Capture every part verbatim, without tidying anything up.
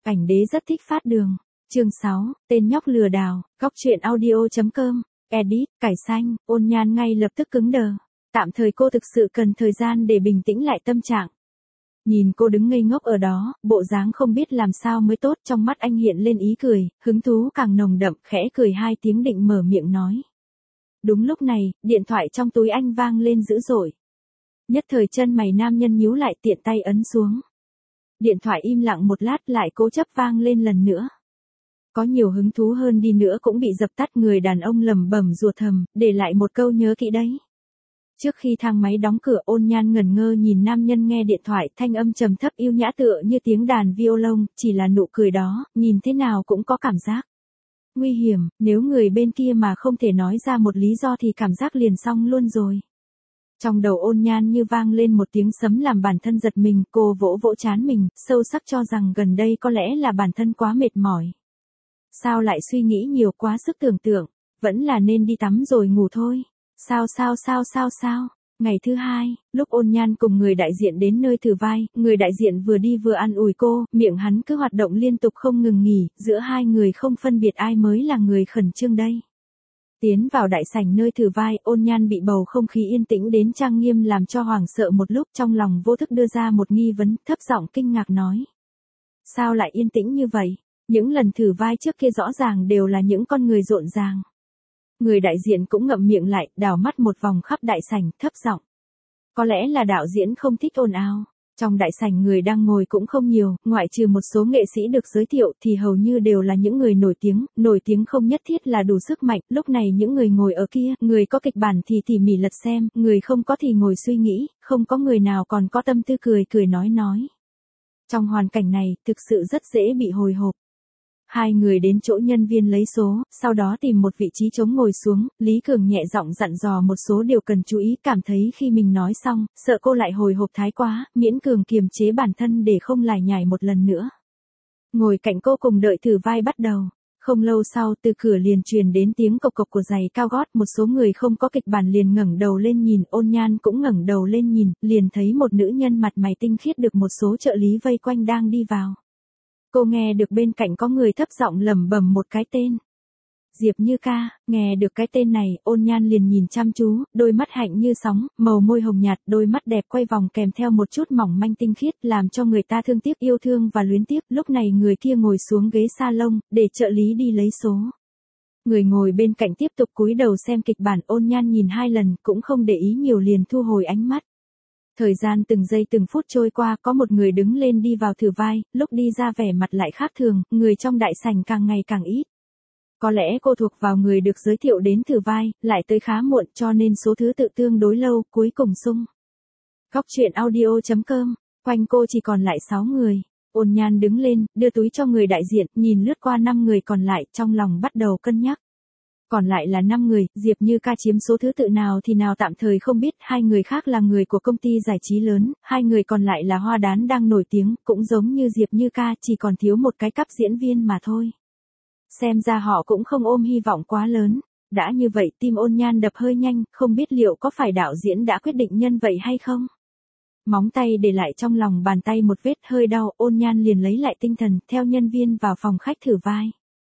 Ảnh đế rất thích phát đường. Chương sáu, tên nhóc lừa đảo, góc truyện audio chấm com, edit, cải xanh, Ôn Nhan ngay lập tức cứng đờ. Tạm thời cô thực sự cần thời gian để bình tĩnh lại tâm trạng. Nhìn cô đứng ngây ngốc ở đó, bộ dáng không biết làm sao mới tốt, trong mắt anh hiện lên ý cười, hứng thú càng nồng đậm, khẽ cười hai tiếng định mở miệng nói. Đúng lúc này, điện thoại trong túi anh vang lên dữ dội. Nhất thời chân mày nam nhân nhíu lại, tiện tay ấn xuống. Điện thoại im lặng một lát lại cố chấp vang lên lần nữa. Có nhiều hứng thú hơn đi nữa cũng bị dập tắt, người đàn ông lẩm bẩm rủa thầm, để lại một câu nhớ kỹ đấy. Trước khi thang máy đóng cửa, Ôn Nhan ngẩn ngơ nhìn nam nhân nghe điện thoại, thanh âm trầm thấp yêu nhã tựa như tiếng đàn violon, chỉ là nụ cười đó, nhìn thế nào cũng có cảm giác nguy hiểm, nếu người bên kia mà không thể nói ra một lý do thì cảm giác liền xong luôn rồi. Trong đầu Ôn Nhan như vang lên một tiếng sấm làm bản thân giật mình, cô vỗ vỗ trán mình, sâu sắc cho rằng gần đây có lẽ là bản thân quá mệt mỏi. Sao lại suy nghĩ nhiều quá sức tưởng tượng, vẫn là nên đi tắm rồi ngủ thôi. Sao sao sao sao sao, ngày thứ hai, lúc Ôn Nhan cùng người đại diện đến nơi thử vai, người đại diện vừa đi vừa an ủi cô, miệng hắn cứ hoạt động liên tục không ngừng nghỉ, giữa hai người không phân biệt ai mới là người khẩn trương đây. Tiến vào đại sảnh nơi thử vai, Ôn Nhan bị bầu không khí yên tĩnh đến trang nghiêm làm cho hoảng sợ một lúc, trong lòng vô thức đưa ra một nghi vấn, thấp giọng kinh ngạc nói. Sao lại yên tĩnh như vậy? Những lần thử vai trước kia rõ ràng đều là những con người rộn ràng. Người đại diện cũng ngậm miệng lại, đảo mắt một vòng khắp đại sảnh, thấp giọng. Có lẽ là đạo diễn không thích ồn ào. Trong đại sảnh người đang ngồi cũng không nhiều, ngoại trừ một số nghệ sĩ được giới thiệu thì hầu như đều là những người nổi tiếng, nổi tiếng không nhất thiết là đủ sức mạnh, lúc này những người ngồi ở kia, người có kịch bản thì tỉ mỉ lật xem, người không có thì ngồi suy nghĩ, không có người nào còn có tâm tư cười cười nói nói. Trong hoàn cảnh này, thực sự rất dễ bị hồi hộp. Hai người đến chỗ nhân viên lấy số, sau đó tìm một vị trí trống ngồi xuống, Lý Cường nhẹ giọng dặn dò một số điều cần chú ý, cảm thấy khi mình nói xong, sợ cô lại hồi hộp thái quá, miễn cường kiềm chế bản thân để không lải nhải một lần nữa. Ngồi cạnh cô cùng đợi thử vai bắt đầu. Không lâu sau, từ cửa liền truyền đến tiếng cộc cộc của giày cao gót, một số người không có kịch bản liền ngẩng đầu lên nhìn, Ôn Nhan cũng ngẩng đầu lên nhìn, liền thấy một nữ nhân mặt mày tinh khiết được một số trợ lý vây quanh đang đi vào. Cô nghe được bên cạnh có người thấp giọng lẩm bẩm một cái tên. Diệp Như Ca, nghe được cái tên này, Ôn Nhan liền nhìn chăm chú, đôi mắt hạnh như sóng, màu môi hồng nhạt, đôi mắt đẹp quay vòng kèm theo một chút mỏng manh tinh khiết, làm cho người ta thương tiếc, yêu thương và luyến tiếc. Lúc này người kia ngồi xuống ghế salon, để trợ lý đi lấy số. Người ngồi bên cạnh tiếp tục cúi đầu xem kịch bản, Ôn Nhan nhìn hai lần, cũng không để ý nhiều liền thu hồi ánh mắt. Thời gian từng giây từng phút trôi qua, có một người đứng lên đi vào thử vai, lúc đi ra vẻ mặt lại khác thường, người trong đại sảnh càng ngày càng ít. Có lẽ cô thuộc vào người được giới thiệu đến thử vai, lại tới khá muộn cho nên số thứ tự tương đối lâu, cuối cùng sung. Góc truyện audio chấm com, quanh cô chỉ còn lại sáu người. Ôn Nhan đứng lên, đưa túi cho người đại diện, nhìn lướt qua năm người còn lại, trong lòng bắt đầu cân nhắc. Còn lại là năm người, Diệp Như Ca chiếm số thứ tự nào thì nào tạm thời không biết, hai người khác là người của công ty giải trí lớn, hai người còn lại là hoa đán đang nổi tiếng, cũng giống như Diệp Như Ca, chỉ còn thiếu một cái cắp diễn viên mà thôi. Xem ra họ cũng không ôm hy vọng quá lớn. Đã như vậy, tim Ôn Nhan đập hơi nhanh, không biết liệu có phải đạo diễn đã quyết định nhân vậy hay không? Móng tay để lại trong lòng bàn tay một vết hơi đau, Ôn Nhan liền lấy lại tinh thần, theo nhân viên vào phòng khách thử vai.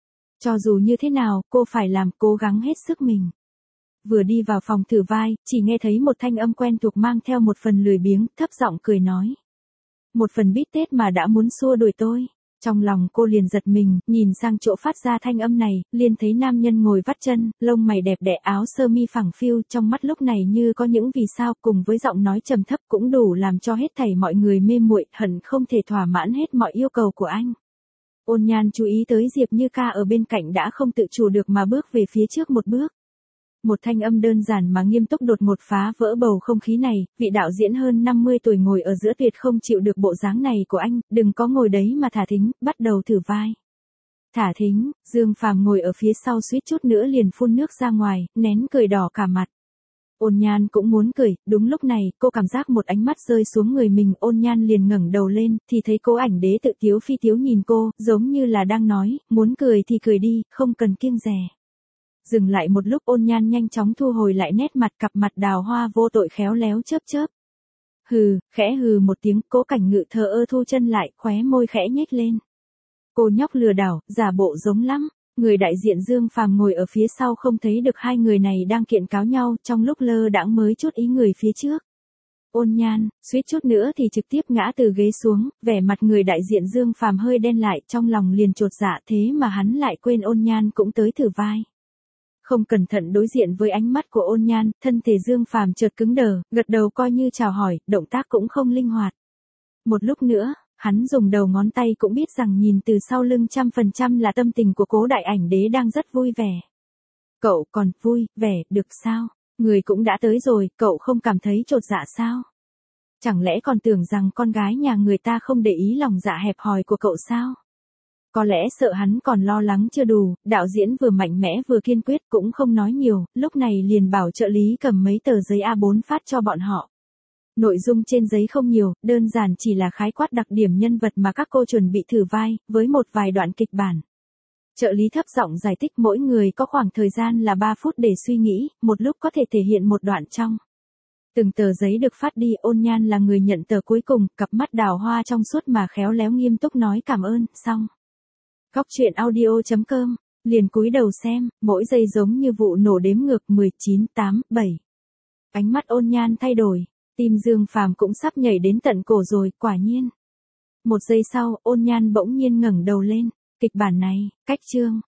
Cho dù như thế nào, cô phải làm, cố gắng hết sức mình. Vừa đi vào phòng thử vai, chỉ nghe thấy một thanh âm quen thuộc mang theo một phần lười biếng, thấp giọng cười nói. Một phần bít tết mà đã muốn xua đuổi tôi. Trong lòng cô liền giật mình, nhìn sang chỗ phát ra thanh âm này, liền thấy nam nhân ngồi vắt chân, lông mày đẹp đẽ, áo sơ mi phẳng phiu, trong mắt lúc này như có những vì sao, cùng với giọng nói trầm thấp cũng đủ làm cho hết thảy mọi người mê muội, hận không thể thỏa mãn hết mọi yêu cầu của anh. Ôn Nhan chú ý tới Diệp Như Ca ở bên cạnh đã không tự chủ được mà bước về phía trước một bước. Một thanh âm đơn giản mà nghiêm túc đột ngột phá vỡ bầu không khí này, vị đạo diễn hơn năm mươi tuổi ngồi ở giữa tuyệt không chịu được bộ dáng này của anh, đừng có ngồi đấy mà thả thính, bắt đầu thử vai. Thả thính, Dương Phàm ngồi ở phía sau suýt chút nữa liền phun nước ra ngoài, nén cười đỏ cả mặt. Ôn Nhan cũng muốn cười, đúng lúc này, cô cảm giác một ánh mắt rơi xuống người mình, Ôn Nhan liền ngẩng đầu lên, thì thấy Cố Ảnh Đế tự tiếu phi tiếu nhìn cô, giống như là đang nói, muốn cười thì cười đi, không cần kiêng dè. Dừng lại một lúc, Ôn Nhan nhanh chóng thu hồi lại nét mặt, cặp mặt đào hoa vô tội khéo léo chớp chớp. Hừ, khẽ hừ một tiếng, Cố Cảnh Ngự thờ ơ thu chân lại, khóe môi khẽ nhếch lên. Cô nhóc lừa đảo, giả bộ giống lắm. Người đại diện Dương Phàm ngồi ở phía sau không thấy được hai người này đang kiện cáo nhau, trong lúc lơ đãng mới chút ý người phía trước. Ôn Nhan, suýt chút nữa thì trực tiếp ngã từ ghế xuống, vẻ mặt người đại diện Dương Phàm hơi đen lại, trong lòng liền chột dạ, thế mà hắn lại quên Ôn Nhan cũng tới thử vai. Không cẩn thận đối diện với ánh mắt của Ôn Nhan, thân thể Dương Phàm chợt cứng đờ, gật đầu coi như chào hỏi, động tác cũng không linh hoạt. Một lúc nữa, hắn dùng đầu ngón tay cũng biết rằng nhìn từ sau lưng trăm phần trăm là tâm tình của Cố Đại Ảnh Đế đang rất vui vẻ. Cậu còn vui, vẻ, được sao? Người cũng đã tới rồi, cậu không cảm thấy chột dạ sao? Chẳng lẽ còn tưởng rằng con gái nhà người ta không để ý lòng dạ hẹp hòi của cậu sao? Có lẽ sợ hắn còn lo lắng chưa đủ, đạo diễn vừa mạnh mẽ vừa kiên quyết cũng không nói nhiều, lúc này liền bảo trợ lý cầm mấy tờ giấy A bốn phát cho bọn họ. Nội dung trên giấy không nhiều, đơn giản chỉ là khái quát đặc điểm nhân vật mà các cô chuẩn bị thử vai, với một vài đoạn kịch bản. Trợ lý thấp giọng giải thích mỗi người có khoảng thời gian là ba phút để suy nghĩ, một lúc có thể thể hiện một đoạn trong. Từng tờ giấy được phát đi, Ôn Nhan là người nhận tờ cuối cùng, cặp mắt đào hoa trong suốt mà khéo léo nghiêm túc nói cảm ơn, xong. Góc truyện audio chấm com, liền cúi đầu xem, mỗi giây giống như vụ nổ đếm ngược mười chín, tám, bảy. Ánh mắt Ôn Nhan thay đổi, tim Dương Phàm cũng sắp nhảy đến tận cổ rồi, quả nhiên. Một giây sau, Ôn Nhan bỗng nhiên ngẩng đầu lên, kịch bản này, cách chương,